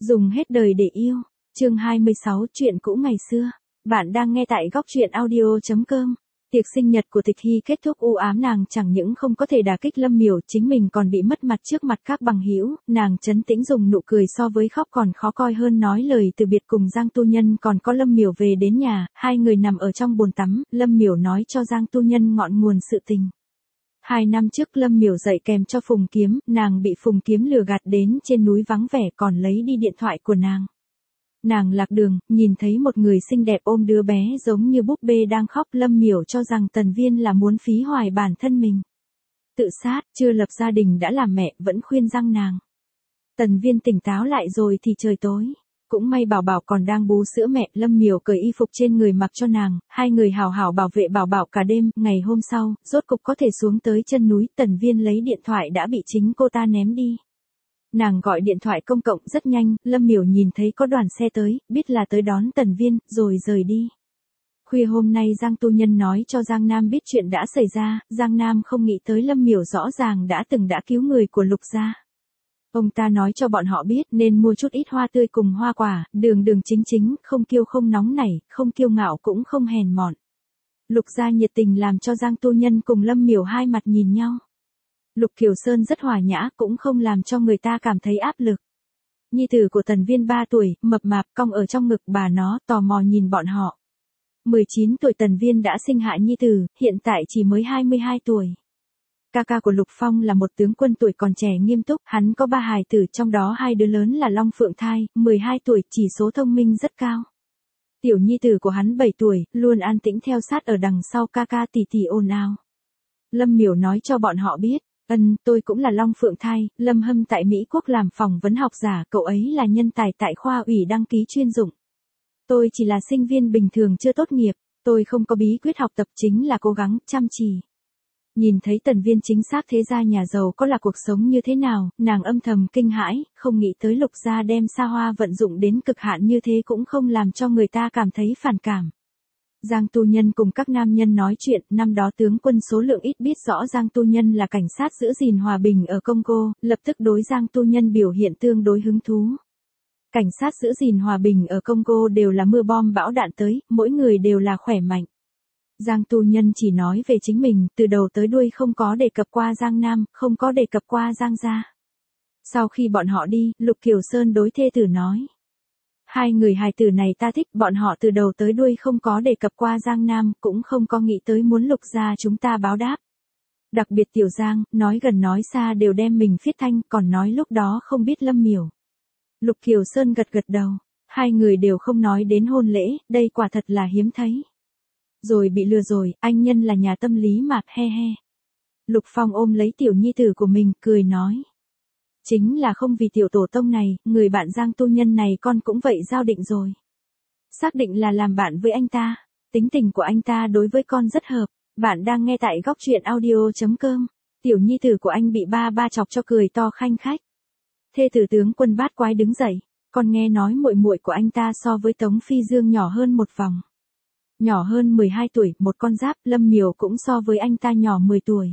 Dùng hết đời để yêu. Chương 26 chuyện cũ ngày xưa. Bạn đang nghe tại góc truyện audio.com. Tiệc sinh nhật của Tịch Hy kết thúc u ám, nàng chẳng những không có thể đả kích Lâm Miểu, chính mình còn bị mất mặt trước mặt các bằng hữu. Nàng trấn tĩnh dùng nụ cười so với khóc còn khó coi hơn nói lời từ biệt cùng Giang Tu Nhân. Còn có Lâm Miểu về đến nhà, hai người nằm ở trong bồn tắm, Lâm Miểu nói cho Giang Tu Nhân ngọn nguồn sự tình. 2 năm trước Lâm Miểu dạy kèm cho Phùng Kiếm, nàng bị Phùng Kiếm lừa gạt đến trên núi vắng vẻ còn lấy đi điện thoại của nàng. Nàng lạc đường, nhìn thấy một người xinh đẹp ôm đứa bé giống như búp bê đang khóc. Lâm Miểu cho rằng Tần Viên là muốn phí hoài bản thân mình. Tự sát, chưa lập gia đình đã làm mẹ, vẫn khuyên răng nàng. Tần Viên tỉnh táo lại rồi thì trời tối. Cũng may Bảo Bảo còn đang bú sữa mẹ, Lâm Miểu cởi y phục trên người mặc cho nàng, hai người hào hào bảo vệ Bảo Bảo cả đêm. Ngày hôm sau, rốt cục có thể xuống tới chân núi, Tần Viên lấy điện thoại đã bị chính cô ta ném đi. Nàng gọi điện thoại công cộng rất nhanh, Lâm Miểu nhìn thấy có đoàn xe tới, biết là tới đón Tần Viên, rồi rời đi. Khuya hôm nay Giang Tu Nhân nói cho Giang Nam biết chuyện đã xảy ra, Giang Nam không nghĩ tới Lâm Miểu rõ ràng đã cứu người của Lục gia. Ông ta nói cho bọn họ biết nên mua chút ít hoa tươi cùng hoa quả, đường chính chính, không kiêu không nóng nảy, không kiêu ngạo cũng không hèn mọn. Lục gia nhiệt tình làm cho Giang Tu Nhân cùng Lâm Miểu hai mặt nhìn nhau. Lục Kiều Sơn rất hòa nhã, cũng không làm cho người ta cảm thấy áp lực. Nhi tử của Tần Viên 3 tuổi, mập mạp cong ở trong ngực bà nó, tò mò nhìn bọn họ. 19 tuổi Tần Viên đã sinh hạ nhi tử, hiện tại chỉ mới 22 tuổi. Ca của Lục Phong là một tướng quân tuổi còn trẻ nghiêm túc, hắn có 3 hài tử, trong đó 2 đứa lớn là Long Phượng Thai, 12 tuổi, chỉ số thông minh rất cao. Tiểu nhi tử của hắn 7 tuổi, luôn an tĩnh theo sát ở đằng sau ca tỷ ồn ào. Lâm Miểu nói cho bọn họ biết. Tôi cũng là Long Phượng Thai, Lâm Hâm tại Mỹ Quốc làm phỏng vấn học giả, cậu ấy là nhân tài tại khoa ủy đăng ký chuyên dụng. Tôi chỉ là sinh viên bình thường chưa tốt nghiệp, tôi không có bí quyết học tập, chính là cố gắng, chăm chỉ. Nhìn thấy Tần Viên chính xác thế gia nhà giàu có là cuộc sống như thế nào, nàng âm thầm kinh hãi, không nghĩ tới Lục gia đem xa hoa vận dụng đến cực hạn như thế cũng không làm cho người ta cảm thấy phản cảm. Giang Tu Nhân cùng các nam nhân nói chuyện, năm đó tướng quân số lượng ít biết rõ Giang Tu Nhân là cảnh sát giữ gìn hòa bình ở Congo, lập tức đối Giang Tu Nhân biểu hiện tương đối hứng thú. Cảnh sát giữ gìn hòa bình ở Congo đều là mưa bom bão đạn tới, mỗi người đều là khỏe mạnh. Giang Tu Nhân chỉ nói về chính mình, từ đầu tới đuôi không có đề cập qua Giang Nam, không có đề cập qua Giang gia. Sau khi bọn họ đi, Lục Kiều Sơn đối thê tử nói. 2 người hài tử này ta thích, bọn họ từ đầu tới đuôi không có đề cập qua Giang Nam, cũng không có nghĩ tới muốn Lục gia chúng ta báo đáp. Đặc biệt Tiểu Giang, nói gần nói xa đều đem mình phiết thanh, còn nói lúc đó không biết Lâm Miểu. Lục Kiều Sơn gật đầu, 2 người đều không nói đến hôn lễ, đây quả thật là hiếm thấy. Rồi bị lừa rồi, anh nhân là nhà tâm lý mà, he he. Lục Phong ôm lấy tiểu nhi tử của mình, cười nói. Chính là không vì tiểu tổ tông này, người bạn Giang Tu Nhân này con cũng vậy giao định rồi. Xác định là làm bạn với anh ta, tính tình của anh ta đối với con rất hợp. Bạn đang nghe tại góc truyện audio.com. Tiểu nhi tử của anh bị ba chọc cho cười to khanh khách. Thê tử tướng quân bát quái đứng dậy, con nghe nói muội muội của anh ta so với Tống Phi Dương nhỏ hơn một vòng. Nhỏ hơn 12 tuổi, một con giáp. Lâm Miểu cũng so với anh ta nhỏ 10 tuổi.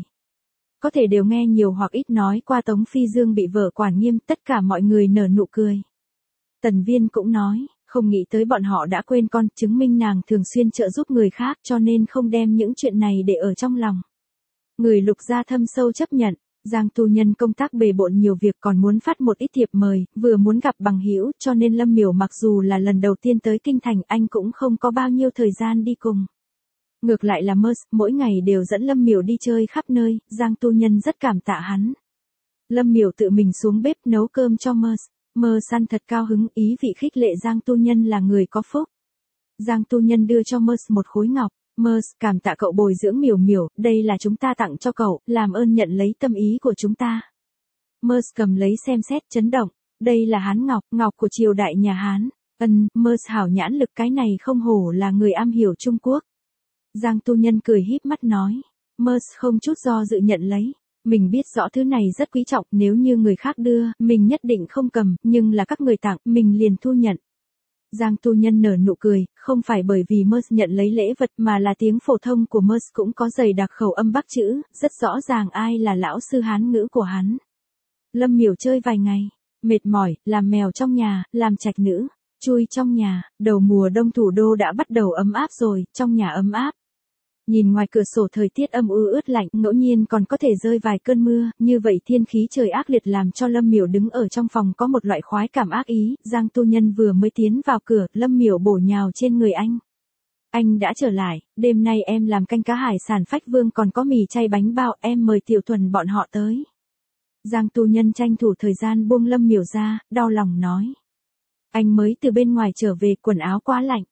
Có thể đều nghe nhiều hoặc ít nói qua Tống Phi Dương bị vợ quản nghiêm, tất cả mọi người nở nụ cười. Tần Viên cũng nói, không nghĩ tới bọn họ đã quên con, chứng minh nàng thường xuyên trợ giúp người khác cho nên không đem những chuyện này để ở trong lòng. Người Lục gia thâm sâu chấp nhận, Giang Tu Nhân công tác bề bộn nhiều việc còn muốn phát một ít thiệp mời, vừa muốn gặp bằng hữu, cho nên Lâm Miểu mặc dù là lần đầu tiên tới kinh thành anh cũng không có bao nhiêu thời gian đi cùng. Ngược lại là Mers, mỗi ngày đều dẫn Lâm Miểu đi chơi khắp nơi, Giang Tu Nhân rất cảm tạ hắn. Lâm Miểu tự mình xuống bếp nấu cơm cho Mers ăn thật cao hứng, ý vị khích lệ Giang Tu Nhân là người có phúc. Giang Tu Nhân đưa cho Mers một khối ngọc, Mers, cảm tạ cậu bồi dưỡng Miểu, đây là chúng ta tặng cho cậu, làm ơn nhận lấy tâm ý của chúng ta. Mers cầm lấy xem xét chấn động, đây là Hán ngọc của triều đại nhà Hán. Mers hảo nhãn lực, cái này không hổ là người am hiểu Trung Quốc. Giang Tu Nhân cười híp mắt nói. Mers không chút do dự nhận lấy. Mình biết rõ thứ này rất quý trọng, nếu như người khác đưa, mình nhất định không cầm, nhưng là các người tặng, mình liền thu nhận. Giang Tu Nhân nở nụ cười, không phải bởi vì Mers nhận lấy lễ vật mà là tiếng phổ thông của Mers cũng có dày đặc khẩu âm Bắc chữ, rất rõ ràng ai là lão sư Hán ngữ của hắn. Lâm Miểu chơi vài ngày, Mệt mỏi, làm mèo trong nhà, làm trạch nữ, chui trong nhà, đầu mùa đông thủ đô đã bắt đầu ấm áp rồi, trong nhà ấm áp. Nhìn ngoài cửa sổ thời tiết âm u ướt lạnh, ngẫu nhiên còn có thể rơi vài cơn mưa, như vậy thiên khí trời ác liệt làm cho Lâm Miểu đứng ở trong phòng có một loại khoái cảm ác ý, Giang Tu Nhân vừa mới tiến vào cửa, Lâm Miểu bổ nhào trên người anh. Anh đã trở lại, đêm nay em làm canh cá hải sản phách vương còn có mì chay bánh bao, em mời Tiểu Thuần bọn họ tới. Giang Tu Nhân tranh thủ thời gian buông Lâm Miểu ra, đau lòng nói. Anh mới từ bên ngoài trở về, quần áo quá lạnh.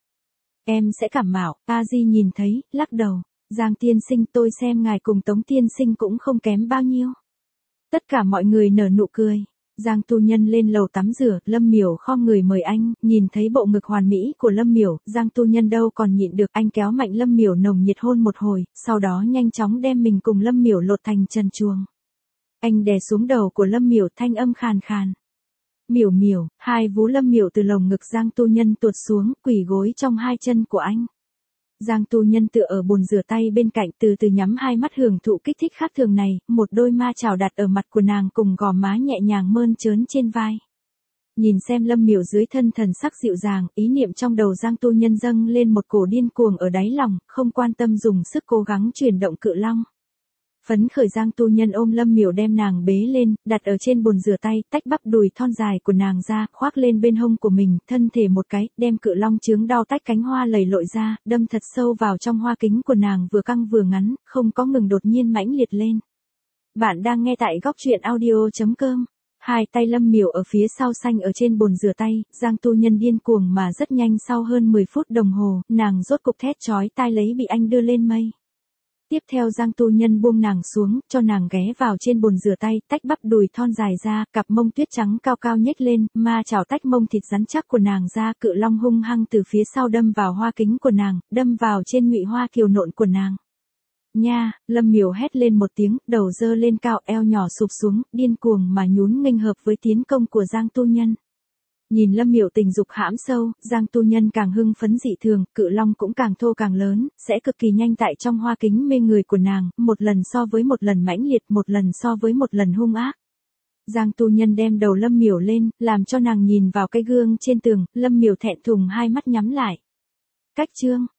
Em sẽ cảm mạo, A Di nhìn thấy, lắc đầu. Giang tiên sinh, tôi xem ngài cùng Tống tiên sinh cũng không kém bao nhiêu. Tất cả mọi người nở nụ cười. Giang Tu Nhân lên lầu tắm rửa, Lâm Miểu khom người mời anh, nhìn thấy bộ ngực hoàn mỹ của Lâm Miểu, Giang Tu Nhân đâu còn nhịn được, anh kéo mạnh Lâm Miểu nồng nhiệt hôn một hồi, sau đó nhanh chóng đem mình cùng Lâm Miểu lột thành trần truồng. Anh đè xuống đầu của Lâm Miểu, thanh âm khàn khàn. Miểu Miểu, hai vú Lâm Miểu từ lồng ngực Giang Tu Nhân tuột xuống, quỳ gối trong hai chân của anh. Giang Tu Nhân tựa ở bồn rửa tay bên cạnh, từ từ nhắm hai mắt hưởng thụ kích thích khác thường này, một đôi ma chảo đặt ở mặt của nàng cùng gò má nhẹ nhàng mơn trớn trên vai. Nhìn xem Lâm Miểu dưới thân thần sắc dịu dàng, ý niệm trong đầu Giang Tu Nhân dâng lên một cổ điên cuồng ở đáy lòng, không quan tâm dùng sức cố gắng chuyển động cự long. Phấn khởi Giang Tu Nhân ôm Lâm Miểu đem nàng bế lên, đặt ở trên bồn rửa tay, tách bắp đùi thon dài của nàng ra, khoác lên bên hông của mình, thân thể một cái, đem cự long chướng đau tách cánh hoa lầy lội ra, đâm thật sâu vào trong hoa kính của nàng vừa căng vừa ngắn, không có ngừng đột nhiên mãnh liệt lên. Bạn đang nghe tại góc truyện audio.com. Hai tay Lâm Miểu ở phía sau xanh ở trên bồn rửa tay, Giang Tu Nhân điên cuồng mà rất nhanh sau hơn 10 phút đồng hồ, nàng rốt cục thét chói tai lấy bị anh đưa lên mây. Tiếp theo Giang Tu Nhân buông nàng xuống, cho nàng ghé vào trên bồn rửa tay, tách bắp đùi thon dài ra, cặp mông tuyết trắng cao cao nhếch lên, ma chảo tách mông thịt rắn chắc của nàng ra, cự long hung hăng từ phía sau đâm vào hoa kính của nàng, đâm vào trên ngụy hoa kiều nộn của nàng. Nha, Lâm Miểu hét lên một tiếng, đầu dơ lên cao, eo nhỏ sụp xuống, điên cuồng mà nhún nghênh hợp với tiến công của Giang Tu Nhân. Nhìn Lâm Miểu tình dục hãm sâu, Giang Tu Nhân càng hưng phấn dị thường, cự long cũng càng thô càng lớn, sẽ cực kỳ nhanh tại trong hoa kính mê người của nàng, một lần so với một lần mãnh liệt, một lần so với một lần hung ác. Giang Tu Nhân đem đầu Lâm Miểu lên, làm cho nàng nhìn vào cái gương trên tường, Lâm Miểu thẹn thùng hai mắt nhắm lại. Cách chương